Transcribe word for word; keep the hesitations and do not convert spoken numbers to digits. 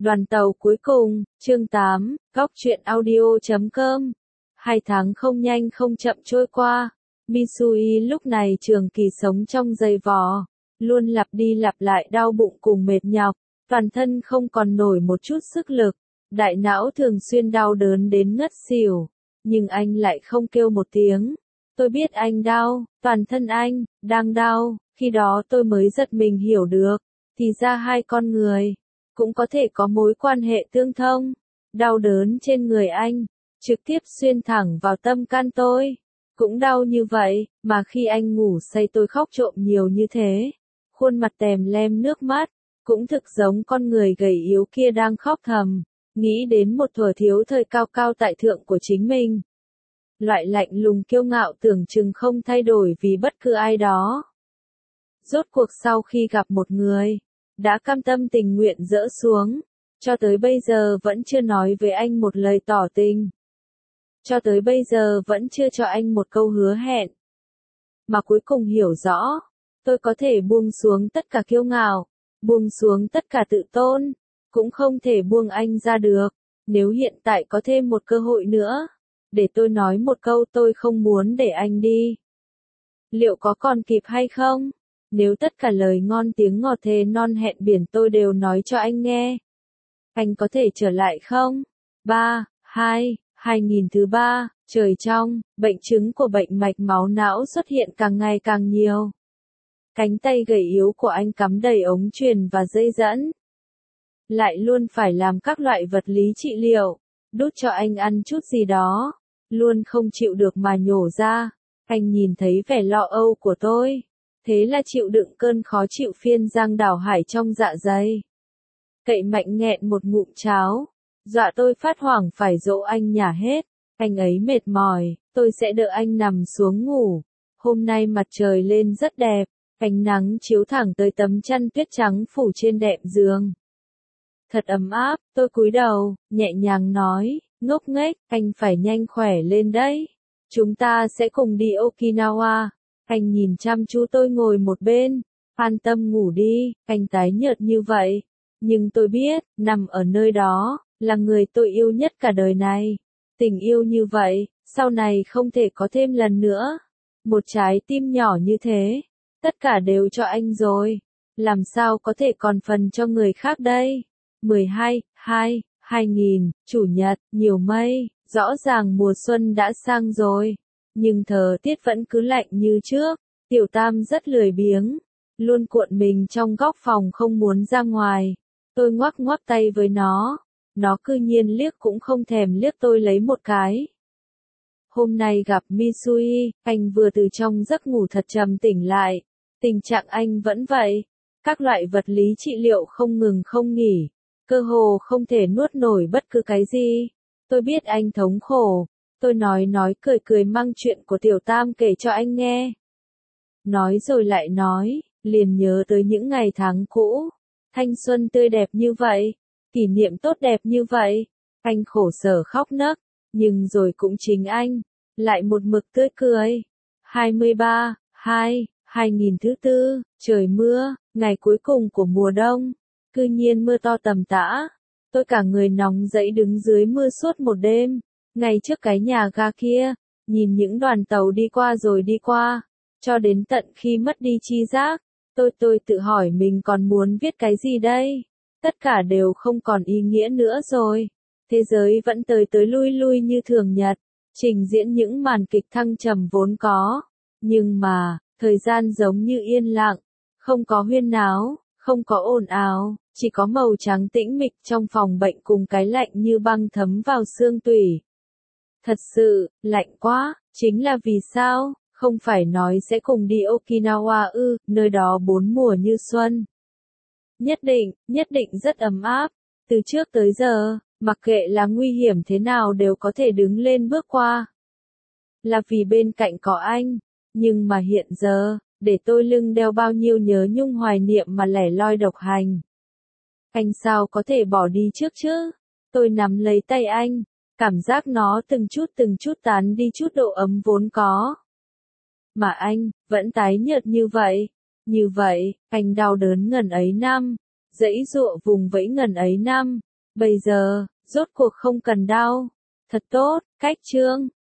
Đoàn tàu cuối cùng, chương tám, góc truyện audio chấm com. Hai tháng không nhanh không chậm trôi qua. Misui lúc này trường kỳ sống trong giày vò, luôn lặp đi lặp lại đau bụng cùng mệt nhọc, toàn thân không còn nổi một chút sức lực, đại não thường xuyên đau đớn đến ngất xỉu, nhưng anh lại không kêu một tiếng. Tôi biết anh đau, toàn thân anh đang đau, khi đó tôi mới giật mình hiểu được, thì ra hai con người cũng có thể có mối quan hệ tương thông. Đau đớn trên người anh trực tiếp xuyên thẳng vào tâm can tôi, cũng đau như vậy, mà khi anh ngủ say tôi khóc trộm nhiều như thế. Khuôn mặt tèm lem nước mắt, cũng thực giống con người gầy yếu kia đang khóc thầm, nghĩ đến một thuở thiếu thời cao cao tại thượng của chính mình. Loại lạnh lùng kiêu ngạo tưởng chừng không thay đổi vì bất cứ ai đó. Rốt cuộc sau khi gặp một người, đã cam tâm tình nguyện dỡ xuống, cho tới bây giờ vẫn chưa nói với anh một lời tỏ tình. Cho tới bây giờ vẫn chưa cho anh một câu hứa hẹn. Mà cuối cùng hiểu rõ, tôi có thể buông xuống tất cả kiêu ngạo, buông xuống tất cả tự tôn, cũng không thể buông anh ra được. Nếu hiện tại có thêm một cơ hội nữa, để tôi nói một câu tôi không muốn để anh đi, liệu có còn kịp hay không? Nếu tất cả lời ngon tiếng ngọt thề non hẹn biển tôi đều nói cho anh nghe, anh có thể trở lại không? ba, hai, hai nghìn thứ ba, trời trong, bệnh chứng của bệnh mạch máu não xuất hiện càng ngày càng nhiều. Cánh tay gầy yếu của anh cắm đầy ống truyền và dây dẫn. Lại luôn phải làm các loại vật lý trị liệu, đút cho anh ăn chút gì đó, luôn không chịu được mà nhổ ra. Anh nhìn thấy vẻ lo âu của tôi, thế là chịu đựng cơn khó chịu phiên giang đảo hải trong dạ dày. Cậy mạnh nghẹn một ngụm cháo, dọa tôi phát hoảng phải dỗ anh nhả hết. Anh ấy mệt mỏi, tôi sẽ đỡ anh nằm xuống ngủ. Hôm nay mặt trời lên rất đẹp, ánh nắng chiếu thẳng tới tấm chăn tuyết trắng phủ trên đệm giường. Thật ấm áp, tôi cúi đầu, nhẹ nhàng nói, ngốc nghếch, anh phải nhanh khỏe lên đấy. Chúng ta sẽ cùng đi Okinawa. Anh nhìn chăm chú tôi ngồi một bên, an tâm ngủ đi. Anh tái nhợt như vậy, nhưng tôi biết, nằm ở nơi đó, là người tôi yêu nhất cả đời này. Tình yêu như vậy, sau này không thể có thêm lần nữa. Một trái tim nhỏ như thế, tất cả đều cho anh rồi, làm sao có thể còn phần cho người khác đây? mười hai, hai, hai nghìn, Chủ nhật, nhiều mây, rõ ràng mùa xuân đã sang rồi, nhưng thời tiết vẫn cứ lạnh như trước. Tiểu Tam rất lười biếng, luôn cuộn mình trong góc phòng không muốn ra ngoài. Tôi ngoắc ngoắc tay với nó, nó cư nhiên liếc cũng không thèm liếc tôi lấy một cái. Hôm nay gặp Misui, anh vừa từ trong giấc ngủ thật trầm tỉnh lại, tình trạng anh vẫn vậy, các loại vật lý trị liệu không ngừng không nghỉ, cơ hồ không thể nuốt nổi bất cứ cái gì. Tôi biết anh thống khổ, tôi nói nói cười cười mang chuyện của Tiểu Tam kể cho anh nghe. Nói rồi lại nói, liền nhớ tới những ngày tháng cũ, thanh xuân tươi đẹp như vậy, kỷ niệm tốt đẹp như vậy. Anh khổ sở khóc nấc, nhưng rồi cũng chính anh, lại một mực tươi cười. hai mươi ba, hai, hai nghìn thứ tư, trời mưa, ngày cuối cùng của mùa đông, cư nhiên mưa to tầm tã. Tôi cả người nóng dẫy đứng dưới mưa suốt một đêm, ngay trước cái nhà ga kia, nhìn những đoàn tàu đi qua rồi đi qua, cho đến tận khi mất đi tri giác. Tôi tôi tự hỏi mình còn muốn viết cái gì đây? Tất cả đều không còn ý nghĩa nữa rồi. Thế giới vẫn tới tới lui lui như thường nhật, trình diễn những màn kịch thăng trầm vốn có. Nhưng mà, thời gian giống như yên lặng, không có huyên náo, không có ồn ào, chỉ có màu trắng tĩnh mịch trong phòng bệnh cùng cái lạnh như băng thấm vào xương tủy. Thật sự, lạnh quá, chính là vì sao? Không phải nói sẽ cùng đi Okinawa ư, nơi đó bốn mùa như xuân. Nhất định, nhất định rất ấm áp. Từ trước tới giờ, mặc kệ là nguy hiểm thế nào đều có thể đứng lên bước qua. Là vì bên cạnh có anh. Nhưng mà hiện giờ, để tôi lưng đeo bao nhiêu nhớ nhung hoài niệm mà lẻ loi độc hành. Anh sao có thể bỏ đi trước chứ? Tôi nắm lấy tay anh, cảm giác nó từng chút từng chút tán đi chút độ ấm vốn có. Mà anh, vẫn tái nhợt như vậy. Như vậy, anh đau đớn ngần ấy năm, dãy dụa vùng vẫy ngần ấy năm, Bây giờ, rốt cuộc không cần đau. Thật tốt, cách chương.